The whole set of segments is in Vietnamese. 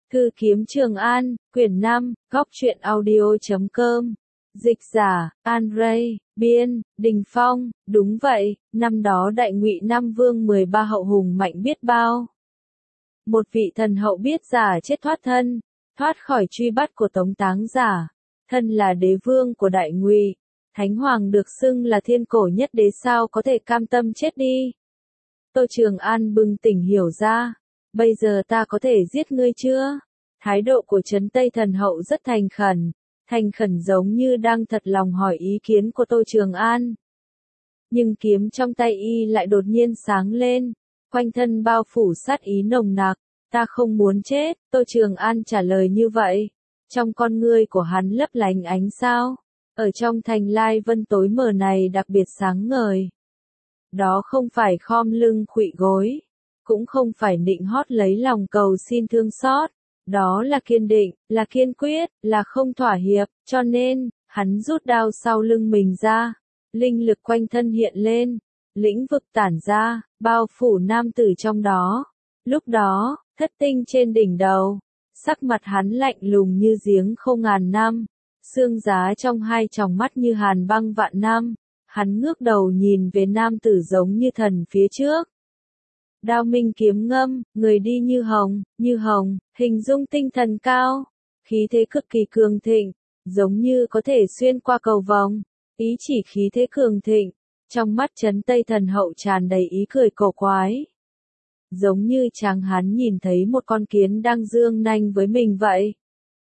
Thư kiếm Trường An, quyển 5, góc truyện audio.com. Dịch giả, An Ray, biên, Đình Phong. Đúng vậy, năm đó Đại Ngụy Nam Vương 13 hậu hùng mạnh biết bao. Một vị thần hậu biết giả chết thoát thân, thoát khỏi truy bắt của Tống Táng giả. Thân là đế vương của Đại Ngụy, Thánh Hoàng được xưng là thiên cổ nhất đế, sao có thể cam tâm chết đi. Tô Trường An bừng tỉnh hiểu ra, bây giờ ta có thể giết ngươi chưa? Thái độ của Trấn Tây thần hậu rất thành khẩn giống như đang thật lòng hỏi ý kiến của Tô Trường An. Nhưng kiếm trong tay y lại đột nhiên sáng lên, quanh thân bao phủ sát ý nồng nặc. Ta không muốn chết, Tô Trường An trả lời như vậy. Trong con ngươi của hắn lấp lánh ánh sao, ở trong thành Lai Vân tối mờ này đặc biệt sáng ngời. Đó không phải khom lưng khuỵu gối, cũng không phải nịnh hót lấy lòng cầu xin thương xót, đó là kiên định, là kiên quyết, là không thỏa hiệp, cho nên, hắn rút đao sau lưng mình ra, linh lực quanh thân hiện lên, lĩnh vực tản ra, bao phủ nam tử trong đó. Lúc đó, thất tinh trên đỉnh đầu, sắc mặt hắn lạnh lùng như giếng khô ngàn năm, xương giá trong hai tròng mắt như hàn băng vạn năm. Hắn ngước đầu nhìn về nam tử giống như thần phía trước. Đao minh kiếm ngâm, người đi như hồng, hình dung tinh thần cao, khí thế cực kỳ cường thịnh, giống như có thể xuyên qua cầu vồng, ý chỉ khí thế cường thịnh, trong mắt Trấn Tây thần hậu tràn đầy ý cười cổ quái. Giống như chàng hắn nhìn thấy một con kiến đang giương nanh với mình vậy.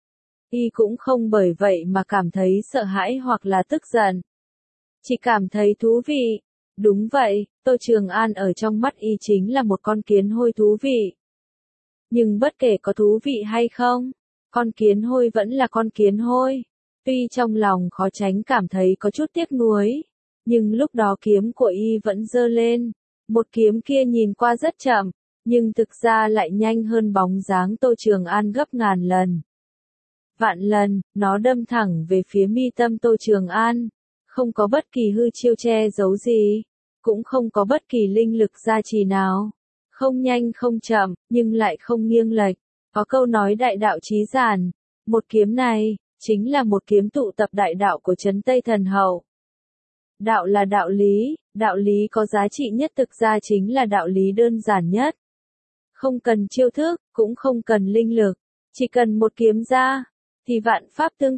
Y cũng không bởi vậy mà cảm thấy sợ hãi hoặc là tức giận. Chỉ cảm thấy thú vị. Đúng vậy, Tô Trường An ở trong mắt y chính là một con kiến hôi thú vị. Nhưng bất kể có thú vị hay không, con kiến hôi vẫn là con kiến hôi. Tuy trong lòng khó tránh cảm thấy có chút tiếc nuối, nhưng lúc đó kiếm của y vẫn giơ lên. Một kiếm kia nhìn qua rất chậm, nhưng thực ra lại nhanh hơn bóng dáng Tô Trường An gấp ngàn lần. Vạn lần, nó đâm thẳng về phía mi tâm Tô Trường An. Không có bất kỳ hư chiêu che giấu gì, cũng không có bất kỳ linh lực gia trì nào. Không nhanh không chậm, nhưng lại không nghiêng lệch. Có câu nói đại đạo chí giản, một kiếm này, chính là một kiếm tụ tập đại đạo của Trấn Tây thần hậu. Đạo là đạo lý có giá trị nhất, thực ra chính là đạo lý đơn giản nhất. Không cần chiêu thức, cũng không cần linh lực, chỉ cần một kiếm ra, thì vạn pháp tương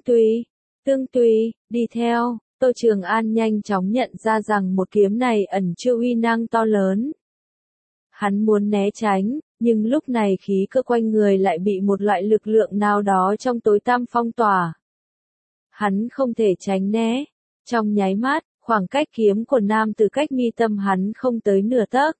tùy, đi theo. Tô Trường An nhanh chóng nhận ra rằng một kiếm này ẩn chứa uy năng to lớn. Hắn muốn né tránh, nhưng lúc này khí cơ quanh người lại bị một loại lực lượng nào đó trong tối tăm phong tỏa. Hắn không thể tránh né. Trong nháy mắt, khoảng cách kiếm của nam từ cách mi tâm hắn không tới nửa tấc.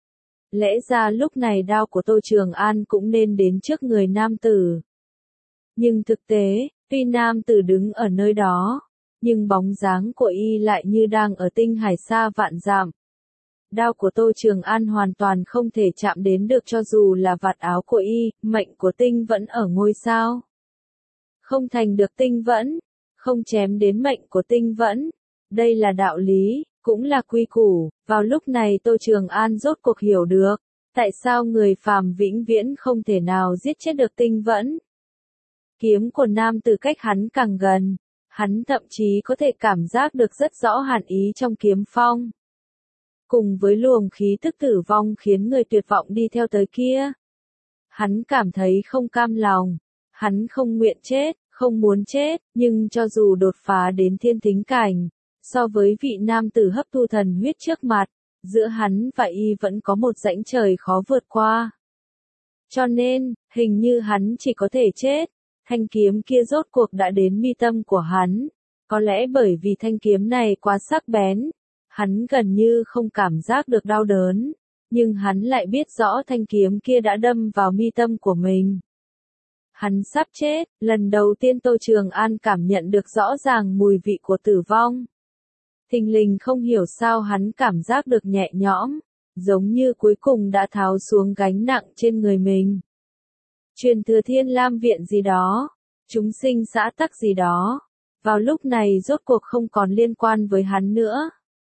Lẽ ra lúc này đao của Tô Trường An cũng nên đến trước người nam tử. Nhưng thực tế, tuy nam tử đứng ở nơi đó, nhưng bóng dáng của y lại như đang ở tinh hải xa vạn dặm. Đao của Tô Trường An hoàn toàn không thể chạm đến được, cho dù là vạt áo của y. Mệnh của tinh vẫn ở ngôi sao. Không thành được tinh vẫn, không chém đến mệnh của tinh vẫn. Đây là đạo lý, cũng là quy củ. Vào lúc này Tô Trường An rốt cuộc hiểu được, tại sao người phàm vĩnh viễn không thể nào giết chết được tinh vẫn. Kiếm của nam từ cách hắn càng gần, hắn thậm chí có thể cảm giác được rất rõ hàn ý trong kiếm phong. Cùng với luồng khí tức tử vong khiến người tuyệt vọng đi theo tới kia. Hắn cảm thấy không cam lòng, hắn không nguyện chết, không muốn chết, nhưng cho dù đột phá đến thiên thính cảnh, so với vị nam tử hấp thu thần huyết trước mặt, giữa hắn và y vẫn có một rãnh trời khó vượt qua. Cho nên, hình như hắn chỉ có thể chết. Thanh kiếm kia rốt cuộc đã đến mi tâm của hắn. Có lẽ bởi vì thanh kiếm này quá sắc bén, hắn gần như không cảm giác được đau đớn, nhưng hắn lại biết rõ thanh kiếm kia đã đâm vào mi tâm của mình. Hắn sắp chết, lần đầu tiên Tô Trường An cảm nhận được rõ ràng mùi vị của tử vong. Thình lình không hiểu sao hắn cảm giác được nhẹ nhõm, giống như cuối cùng đã tháo xuống gánh nặng trên người mình. Truyền thừa Thiên Lam Viện gì đó, chúng sinh xã tắc gì đó, vào lúc này rốt cuộc không còn liên quan với hắn nữa.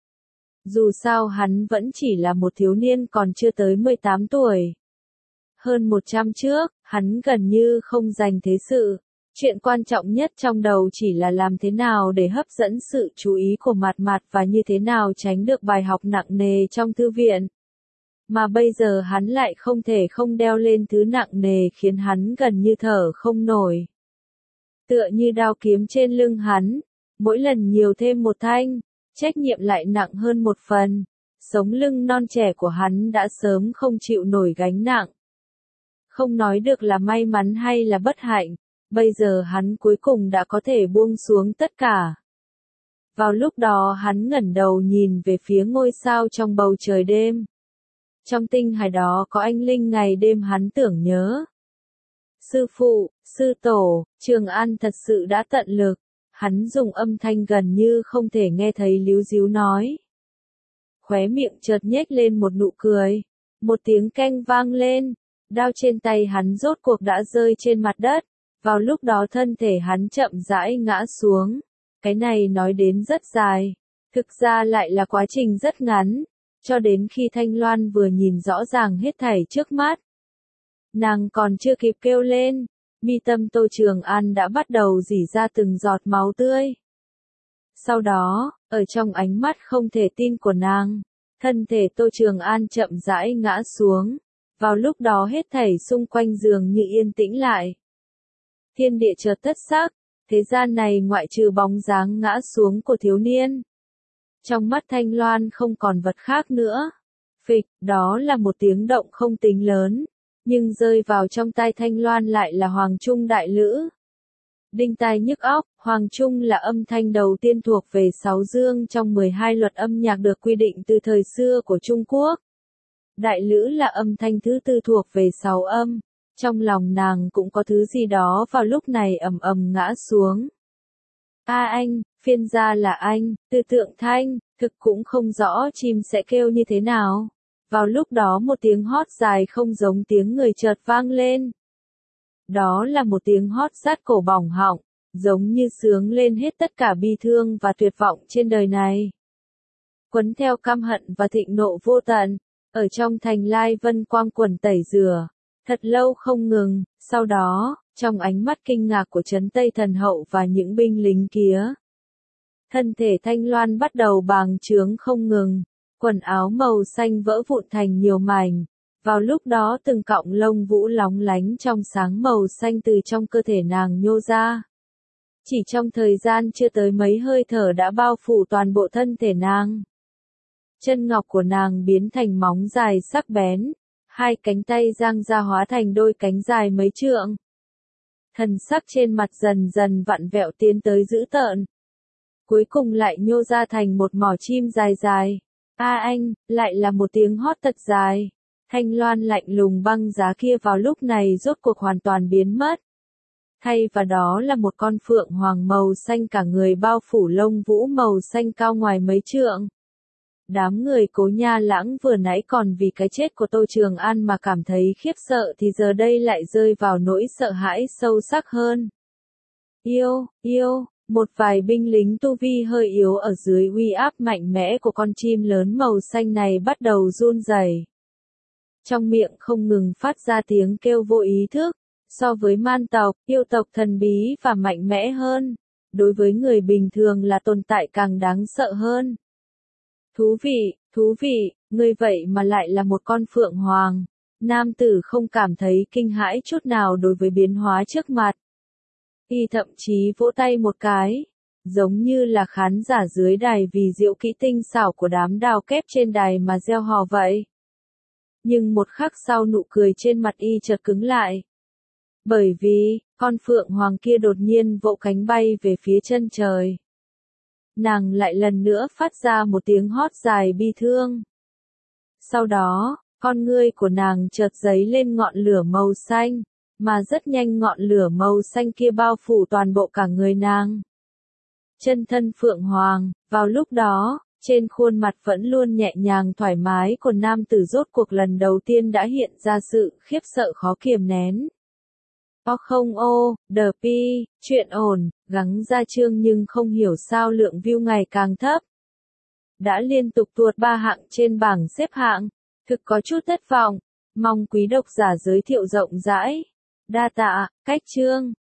Dù sao hắn vẫn chỉ là một thiếu niên còn chưa tới 18 tuổi. Hơn 100 trước, Hắn gần như không dành thế sự. Chuyện quan trọng nhất trong đầu chỉ là làm thế nào để hấp dẫn sự chú ý của Mạt Mạt và như thế nào tránh được bài học nặng nề trong thư viện. Mà bây giờ hắn lại không thể không đeo lên thứ nặng nề khiến hắn gần như thở không nổi. Tựa như đao kiếm trên lưng hắn, mỗi lần nhiều thêm một thanh, trách nhiệm lại nặng hơn một phần. Sống lưng non trẻ của hắn đã sớm không chịu nổi gánh nặng. Không nói được là may mắn hay là bất hạnh, bây giờ hắn cuối cùng đã có thể buông xuống tất cả. Vào lúc đó hắn ngẩng đầu nhìn về phía ngôi sao trong bầu trời đêm. Trong tinh hải đó có anh linh ngày đêm hắn tưởng nhớ. Sư phụ, sư tổ, Trường An thật sự đã tận lực. Hắn dùng âm thanh gần như không thể nghe thấy líu díu nói. Khóe miệng chợt nhếch lên một nụ cười. Một tiếng keng vang lên. Đao trên tay hắn rốt cuộc đã rơi trên mặt đất. Vào lúc đó thân thể hắn chậm rãi ngã xuống. Cái này nói đến rất dài. Thực ra lại là quá trình rất ngắn. Cho đến khi Thanh Loan vừa nhìn rõ ràng hết thảy trước mắt. Nàng còn chưa kịp kêu lên. Mi tâm Tô Trường An đã bắt đầu rỉ ra từng giọt máu tươi. Sau đó, ở trong ánh mắt không thể tin của nàng, thân thể Tô Trường An chậm rãi ngã xuống. Vào lúc đó hết thảy xung quanh giường như yên tĩnh lại. Thiên địa chợt thất sắc, thế gian này ngoại trừ bóng dáng ngã xuống của thiếu niên. Trong mắt Thanh Loan không còn vật khác nữa. Phịch, đó là một tiếng động không tính lớn. Nhưng rơi vào trong tai Thanh Loan lại là Hoàng Trung đại lữ. Đinh tai nhức óc, Hoàng Trung là âm thanh đầu tiên thuộc về 6 dương trong 12 luật âm nhạc được quy định từ thời xưa của Trung Quốc. Đại lữ là âm thanh thứ tư thuộc về 6 âm. Trong lòng nàng cũng có thứ gì đó vào lúc này ầm ầm ngã xuống. A anh, phiên gia là anh, Tư Tượng Thanh, thực cũng không rõ chim sẽ kêu như thế nào. Vào lúc đó một tiếng hót dài không giống tiếng người chợt vang lên. Đó là một tiếng hót rát cổ bỏng họng, giống như sướng lên hết tất cả bi thương và tuyệt vọng trên đời này. Quấn theo căm hận và thịnh nộ vô tận, ở trong thành Lai Vân quang quần tẩy rửa, thật lâu không ngừng, sau đó, trong ánh mắt kinh ngạc của Trấn Tây Thần Hậu và những binh lính kia. Thân thể Thanh Loan bắt đầu bàng trướng không ngừng, quần áo màu xanh vỡ vụn thành nhiều mảnh. Vào lúc đó từng cọng lông vũ lóng lánh trong sáng màu xanh từ trong cơ thể nàng nhô ra. Chỉ trong thời gian chưa tới mấy hơi thở đã bao phủ toàn bộ thân thể nàng. Chân ngọc của nàng biến thành móng dài sắc bén, hai cánh tay giang ra hóa thành đôi cánh dài mấy trượng. Thần sắc trên mặt dần dần vặn vẹo tiến tới dữ tợn. Cuối cùng lại nhô ra thành một mỏ chim dài dài. A anh, lại là một tiếng hót thật dài. Thanh Loan lạnh lùng băng giá kia vào lúc này rốt cuộc hoàn toàn biến mất. Thay vào đó là một con phượng hoàng màu xanh cả người bao phủ lông vũ màu xanh cao ngoài mấy trượng. Đám người Cố Nha Lãng vừa nãy còn vì cái chết của Tô Trường An mà cảm thấy khiếp sợ thì giờ đây lại rơi vào nỗi sợ hãi sâu sắc hơn. Yêu, một vài binh lính tu vi hơi yếu ở dưới uy áp mạnh mẽ của con chim lớn màu xanh này bắt đầu run rẩy. Trong miệng không ngừng phát ra tiếng kêu vô ý thức, so với man tộc, yêu tộc thần bí và mạnh mẽ hơn, đối với người bình thường là tồn tại càng đáng sợ hơn. Thú vị, ngươi vậy mà lại là một con phượng hoàng. Nam tử không cảm thấy kinh hãi chút nào đối với biến hóa trước mặt. Y thậm chí vỗ tay một cái, giống như là khán giả dưới đài vì diệu kỹ tinh xảo của đám đào kép trên đài mà reo hò vậy. Nhưng một khắc sau nụ cười trên mặt y chợt cứng lại. Bởi vì, con phượng hoàng kia đột nhiên vỗ cánh bay về phía chân trời. Nàng lại lần nữa phát ra một tiếng hót dài bi thương. Sau đó, con ngươi của nàng chợt dấy lên ngọn lửa màu xanh, mà rất nhanh ngọn lửa màu xanh kia bao phủ toàn bộ cả người nàng. Chân thân phượng hoàng, vào lúc đó, trên khuôn mặt vẫn luôn nhẹ nhàng thoải mái của nam tử rốt cuộc lần đầu tiên đã hiện ra sự khiếp sợ khó kiềm nén. Chuyện ổn, gắng ra chương nhưng không hiểu sao lượng view ngày càng thấp. Đã liên tục tuột 3 hạng trên bảng xếp hạng, thực có chút thất vọng, mong quý độc giả giới thiệu rộng rãi. Đa tạ, cách chương.